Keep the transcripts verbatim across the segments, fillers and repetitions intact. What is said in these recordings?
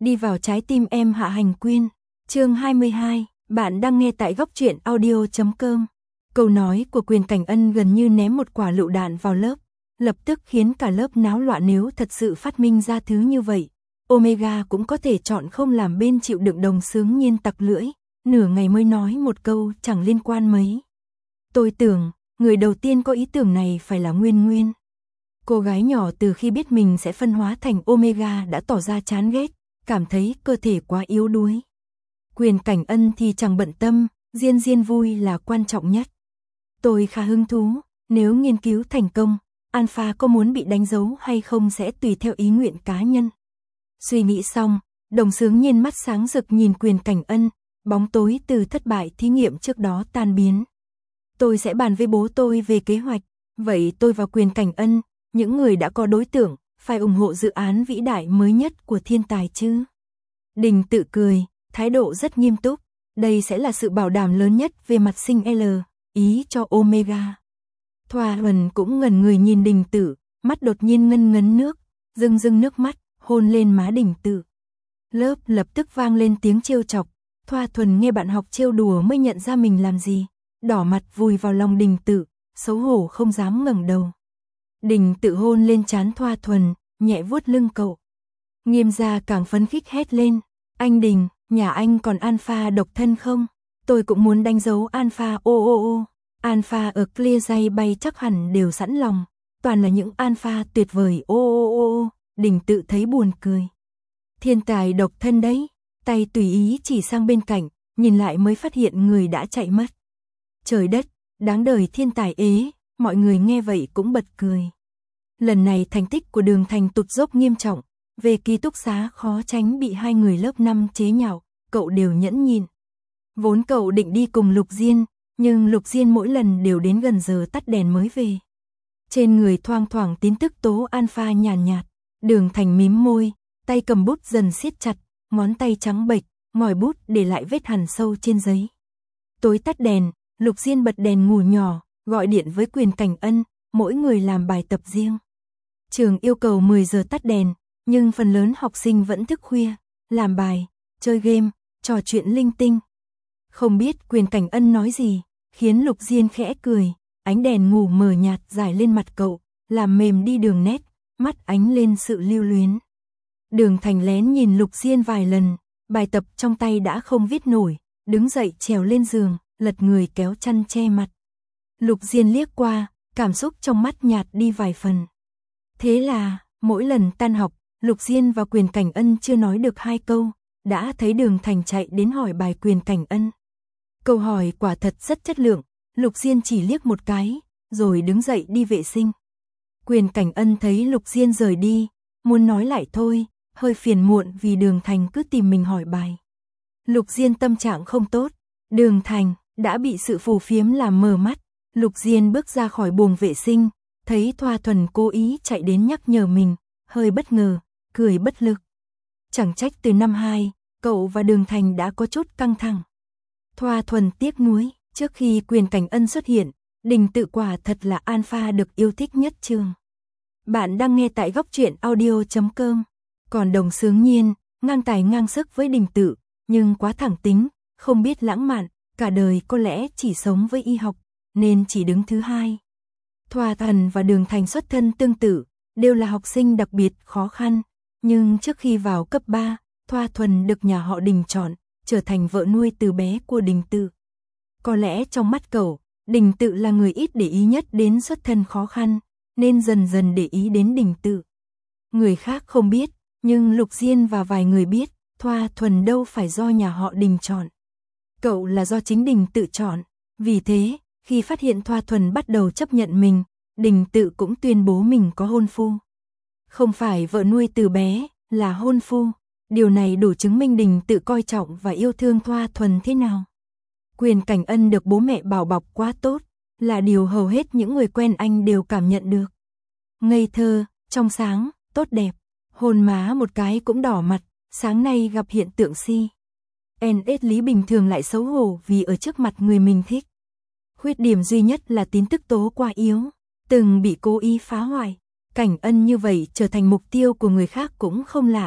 đi vào trái tim em. Hạ Hành Quyên, chương hai mươi hai, bạn đang nghe tại góc truyện audio chấm com. Câu nói của Quyền Cảnh Ân gần như ném một quả lựu đạn vào lớp, lập tức khiến cả lớp náo loạn. Nếu thật sự phát minh ra thứ như vậy, Omega cũng có thể chọn không làm bên chịu đựng. Đồng Sướng Nhiên tặc lưỡi, nửa ngày mới nói một câu chẳng liên quan mấy. Tôi tưởng, người đầu tiên có ý tưởng này phải là Nguyên Nguyên. Cô gái nhỏ từ khi biết mình sẽ phân hóa thành Omega đã tỏ ra chán ghét, cảm thấy cơ thể quá yếu đuối. Quyền Cảnh Ân thì chẳng bận tâm, Diên Diên vui là quan trọng nhất. Tôi khá hứng thú, nếu nghiên cứu thành công, Alpha có muốn bị đánh dấu hay không sẽ tùy theo ý nguyện cá nhân. Suy nghĩ xong, Đồng Sướng Nhiên mắt sáng rực nhìn Quyền Cảnh Ân, bóng tối từ thất bại thí nghiệm trước đó tan biến. Tôi sẽ bàn với bố tôi về kế hoạch, vậy tôi và Quyền Cảnh Ân, những người đã có đối tượng, phải ủng hộ dự án vĩ đại mới nhất của thiên tài chứ. Đình tự cười, thái độ rất nghiêm túc, đây sẽ là sự bảo đảm lớn nhất về mặt sinh L, ý cho Omega. Thoa Huân cũng ngẩn người nhìn Đình Tự, mắt đột nhiên ngân ngấn nước, rưng rưng nước mắt, hôn lên má Đình Tự. Lớp lập tức vang lên tiếng trêu chọc, Thoa Thuần nghe bạn học trêu đùa mới nhận ra mình làm gì, đỏ mặt vùi vào lòng Đình Tự, xấu hổ không dám ngẩng đầu. Đình Tự hôn lên trán Thoa Thuần, nhẹ vuốt lưng cậu. Nghiêm gia càng phấn khích hét lên, anh Đình, nhà anh còn Alpha độc thân không? Tôi cũng muốn đánh dấu Alpha. Ô ô ô, Alpha ở Clear Day bay chắc hẳn đều sẵn lòng, toàn là những Alpha tuyệt vời. Ô ô ô, Đình Tự thấy buồn cười. Thiên tài độc thân đấy, tay tùy ý chỉ sang bên cạnh, nhìn lại mới phát hiện người đã chạy mất. Trời đất, đáng đời thiên tài ế, mọi người nghe vậy cũng bật cười. Lần này thành tích của Đường Thành tụt dốc nghiêm trọng, về ký túc xá khó tránh bị hai người lớp năm chế nhạo, cậu đều nhẫn nhịn. Vốn cậu định đi cùng Lục Diên, nhưng Lục Diên mỗi lần đều đến gần giờ tắt đèn mới về. Trên người thoang thoảng tin tức tố Alpha nhàn nhạt, Đường Thành mím môi, tay cầm bút dần siết chặt, ngón tay trắng bệch, ngòi bút để lại vết hằn sâu trên giấy. Tối tắt đèn, Lục Diên bật đèn ngủ nhỏ, gọi điện với Quyền Cảnh Ân, mỗi người làm bài tập riêng. Trường yêu cầu mười giờ tắt đèn, nhưng phần lớn học sinh vẫn thức khuya, làm bài, chơi game, trò chuyện linh tinh. Không biết Quyền Cảnh Ân nói gì, khiến Lục Diên khẽ cười, ánh đèn ngủ mờ nhạt rải lên mặt cậu, làm mềm đi đường nét, mắt ánh lên sự lưu luyến. Đường Thành lén nhìn Lục Diên vài lần, bài tập trong tay đã không viết nổi, đứng dậy trèo lên giường, lật người kéo chăn che mặt. Lục Diên liếc qua, cảm xúc trong mắt nhạt đi vài phần. Thế là, mỗi lần tan học, Lục Diên và Quyền Cảnh Ân chưa nói được hai câu, đã thấy Đường Thành chạy đến hỏi bài Quyền Cảnh Ân. Câu hỏi quả thật rất chất lượng, Lục Diên chỉ liếc một cái, rồi đứng dậy đi vệ sinh. Quyền Cảnh Ân thấy Lục Diên rời đi, muốn nói lại thôi, hơi phiền muộn vì Đường Thành cứ tìm mình hỏi bài. Lục Diên tâm trạng không tốt, Đường Thành đã bị sự phù phiếm làm mờ mắt. Lục Diên bước ra khỏi buồng vệ sinh, thấy Thoa Thuần cố ý chạy đến nhắc nhở mình, hơi bất ngờ, cười bất lực. Chẳng trách từ năm hai, cậu và Đường Thành đã có chút căng thẳng. Thoa Thuần tiếc nuối, trước khi Quyền Cảnh Ân xuất hiện, Đình Tự quả thật là Alpha được yêu thích nhất trường. Bạn đang nghe tại góc truyện audio chấm com. Còn Đồng Sướng Nhiên, ngang tài ngang sức với Đình Tự, nhưng quá thẳng tính, không biết lãng mạn, cả đời có lẽ chỉ sống với y học, nên chỉ đứng thứ hai. Thoa Thuần và Đường Thành xuất thân tương tự, đều là học sinh đặc biệt khó khăn, nhưng trước khi vào cấp ba, Thoa Thuần được nhà họ Đình chọn, trở thành vợ nuôi từ bé của Đình Tự. Có lẽ trong mắt cậu, Đình Tự là người ít để ý nhất đến xuất thân khó khăn, nên dần dần để ý đến Đình Tự. Người khác không biết, nhưng Lục Diên và vài người biết, Thoa Thuần đâu phải do nhà họ Đình chọn. Cậu là do chính Đình Tự chọn, vì thế, khi phát hiện Thoa Thuần bắt đầu chấp nhận mình, Đình Tự cũng tuyên bố mình có hôn phu. Không phải vợ nuôi từ bé, là hôn phu. Điều này đủ chứng minh Đình Tự coi trọng và yêu thương Thoa Thuần thế nào. Quyền Cảnh Ân được bố mẹ bảo bọc quá tốt, là điều hầu hết những người quen anh đều cảm nhận được. Ngây thơ, trong sáng, tốt đẹp, hôn má một cái cũng đỏ mặt, sáng nay gặp hiện tượng si. en ét Lý bình thường lại xấu hổ vì ở trước mặt người mình thích. Khuyết điểm duy nhất là tín tức tố quá yếu, từng bị cố ý phá hoại. Cảnh Ân như vậy trở thành mục tiêu của người khác cũng không lạ,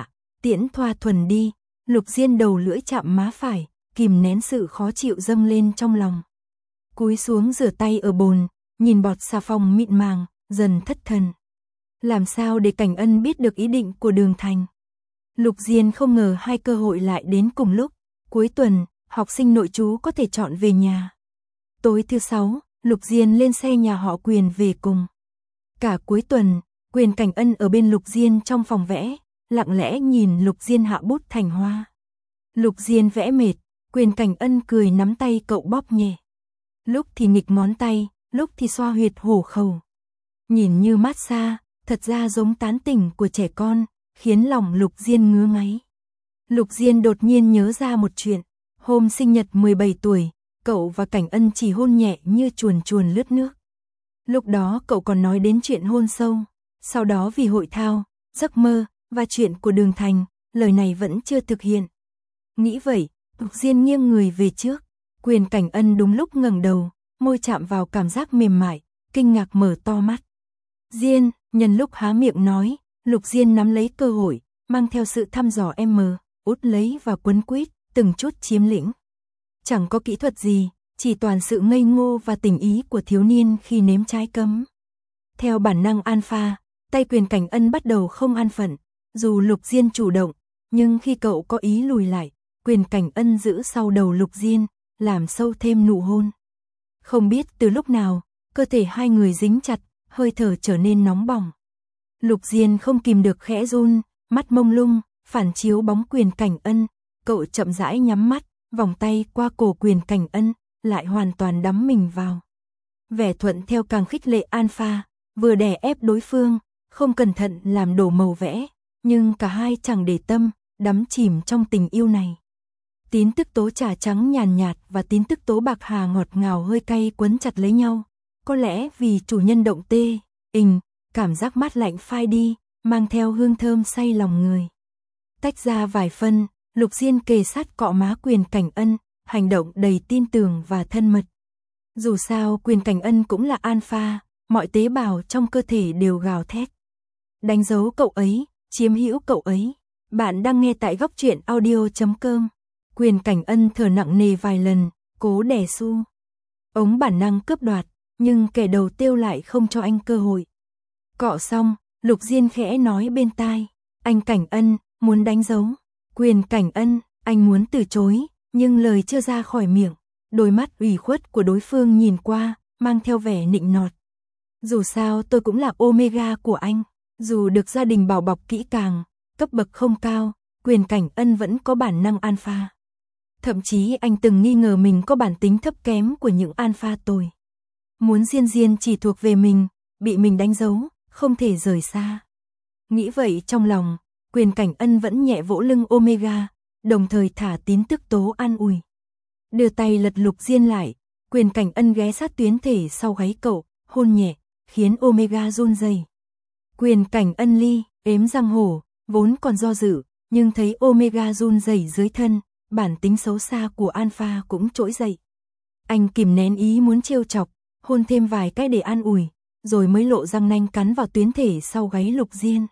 Tiễn Thoa Thuần đi, Lục Diên đầu lưỡi chạm má phải, kìm nén sự khó chịu dâng lên trong lòng. Cúi xuống rửa tay ở bồn, nhìn bọt xà phòng mịn màng, dần thất thần. Làm sao để Cảnh Ân biết được ý định của Đường Thành? Lục Diên không ngờ hai cơ hội lại đến cùng lúc. Cuối tuần, học sinh nội trú có thể chọn về nhà. Tối thứ sáu, Lục Diên lên xe nhà họ Quyền về cùng. Cả cuối tuần, Quyền Cảnh Ân ở bên Lục Diên trong phòng vẽ, lặng lẽ nhìn Lục Diên hạ bút thành hoa. Lục Diên vẽ mệt, Quyền Cảnh Ân cười nắm tay cậu bóp nhẹ. Lúc thì nghịch ngón tay, lúc thì xoa huyệt hổ khẩu. Nhìn như mát xa, thật ra giống tán tỉnh của trẻ con, khiến lòng Lục Diên ngứa ngáy. Lục Diên đột nhiên nhớ ra một chuyện. Hôm sinh nhật mười bảy tuổi, cậu và Cảnh Ân chỉ hôn nhẹ như chuồn chuồn lướt nước. Lúc đó cậu còn nói đến chuyện hôn sâu. Sau đó vì hội thao, giấc mơ và chuyện của Đường Thành, lời này vẫn chưa thực hiện. Nghĩ vậy, Lục Diên nghiêng người về trước. Quyền Cảnh Ân đúng lúc ngẩng đầu, môi chạm vào cảm giác mềm mại, kinh ngạc mở to mắt. Diên, nhân lúc há miệng nói, Lục Diên nắm lấy cơ hội, mang theo sự thăm dò em mờ, út lấy và quấn quýt, từng chút chiếm lĩnh. Chẳng có kỹ thuật gì, chỉ toàn sự ngây ngô và tình ý của thiếu niên khi nếm trái cấm. Theo bản năng alpha, tay Quyền Cảnh Ân bắt đầu không an phận, dù Lục Diên chủ động, nhưng khi cậu có ý lùi lại, Quyền Cảnh Ân giữ sau đầu Lục Diên, làm sâu thêm nụ hôn. Không biết từ lúc nào, cơ thể hai người dính chặt, hơi thở trở nên nóng bỏng. Lục Diên không kìm được khẽ run, mắt mông lung, phản chiếu bóng Quyền Cảnh Ân, cậu chậm rãi nhắm mắt, vòng tay qua cổ Quyền Cảnh Ân, lại hoàn toàn đắm mình vào. Vẻ thuận theo càng khích lệ alpha, vừa đè ép đối phương, không cẩn thận làm đổ màu vẽ, nhưng cả hai chẳng để tâm, đắm chìm trong tình yêu này. Tín tức tố trà trắng nhàn nhạt và tín tức tố bạc hà ngọt ngào hơi cay quấn chặt lấy nhau. Có lẽ vì chủ nhân động tê, ình, cảm giác mát lạnh phai đi, mang theo hương thơm say lòng người. Tách ra vài phân, Lục Diên kề sát cọ má Quyền Cảnh Ân, hành động đầy tin tưởng và thân mật. Dù sao Quyền Cảnh Ân cũng là alpha, mọi tế bào trong cơ thể đều gào thét. Đánh dấu cậu ấy, chiếm hữu cậu ấy. Bạn đang nghe tại góc truyện audio chấm com. Quyền Cảnh Ân thở nặng nề vài lần, cố đè su. Ống bản năng cướp đoạt, nhưng kẻ đầu tiêu lại không cho anh cơ hội. Cọ xong, Lục Diên khẽ nói bên tai, anh Cảnh Ân, muốn đánh dấu. Quyền Cảnh Ân, anh muốn từ chối, nhưng lời chưa ra khỏi miệng. Đôi mắt ủy khuất của đối phương nhìn qua, mang theo vẻ nịnh nọt. Dù sao tôi cũng là omega của anh, dù được gia đình bảo bọc kỹ càng, cấp bậc không cao, Quyền Cảnh Ân vẫn có bản năng alpha. Thậm chí anh từng nghi ngờ mình có bản tính thấp kém của những alpha tồi. Muốn Diên Diên chỉ thuộc về mình, bị mình đánh dấu, không thể rời xa. Nghĩ vậy trong lòng, Quyền Cảnh Ân vẫn nhẹ vỗ lưng omega, đồng thời thả tín tức tố an ủi. Đưa tay lật Lục Diên lại, Quyền Cảnh Ân ghé sát tuyến thể sau gáy cậu, hôn nhẹ, khiến omega run rẩy. Quyền Cảnh Ân ly, ếm răng hổ, vốn còn do dự, nhưng thấy omega run rẩy dưới thân, bản tính xấu xa của alpha cũng trỗi dậy. Anh kìm nén ý muốn trêu chọc, hôn thêm vài cái để an ủi, rồi mới lộ răng nanh cắn vào tuyến thể sau gáy Lục Diên.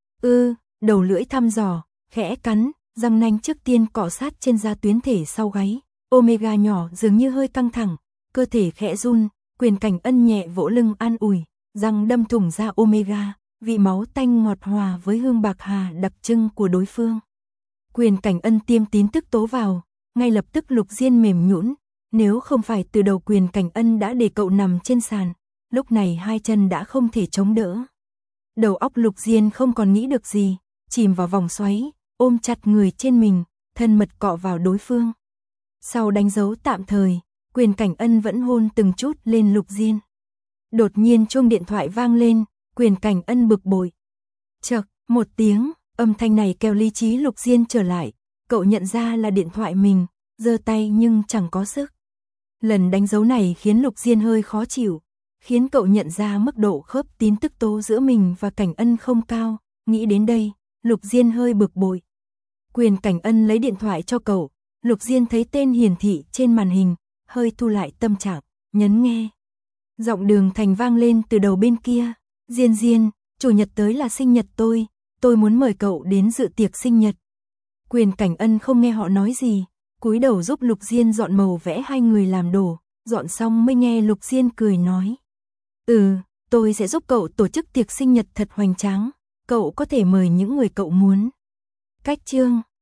Ư, đầu lưỡi thăm dò, khẽ cắn, răng nanh trước tiên cọ sát trên da tuyến thể sau gáy. Omega nhỏ dường như hơi căng thẳng, cơ thể khẽ run, Quyền Cảnh Ân nhẹ vỗ lưng an ủi, răng đâm thủng da omega, vị máu tanh ngọt hòa với hương bạc hà đặc trưng của đối phương. Quyền Cảnh Ân tiêm tín tức tố vào, ngay lập tức Lục Diên mềm nhũn, nếu không phải từ đầu Quyền Cảnh Ân đã để cậu nằm trên sàn, lúc này hai chân đã không thể chống đỡ. Đầu óc Lục Diên không còn nghĩ được gì, chìm vào vòng xoáy, ôm chặt người trên mình, thân mật cọ vào đối phương. Sau đánh dấu tạm thời, Quyền Cảnh Ân vẫn hôn từng chút lên Lục Diên. Đột nhiên chuông điện thoại vang lên, Quyền Cảnh Ân bực bội. Chậc, một tiếng, âm thanh này kéo lý trí Lục Diên trở lại, cậu nhận ra là điện thoại mình, giơ tay nhưng chẳng có sức. Lần đánh dấu này khiến Lục Diên hơi khó chịu, khiến cậu nhận ra mức độ khớp tín tức tố giữa mình và Cảnh Ân không cao, nghĩ đến đây, Lục Diên hơi bực bội. Quyền Cảnh Ân lấy điện thoại cho cậu, Lục Diên thấy tên hiển thị trên màn hình, hơi thu lại tâm trạng, nhấn nghe. Giọng Đường Thành vang lên từ đầu bên kia, Diên Diên, chủ nhật tới là sinh nhật tôi, tôi muốn mời cậu đến dự tiệc sinh nhật. Quyền Cảnh Ân không nghe họ nói gì, cúi đầu giúp Lục Diên dọn màu vẽ hai người làm đồ, dọn xong mới nghe Lục Diên cười nói. Ừ, tôi sẽ giúp cậu tổ chức tiệc sinh nhật thật hoành tráng, cậu có thể mời những người cậu muốn. Cách chương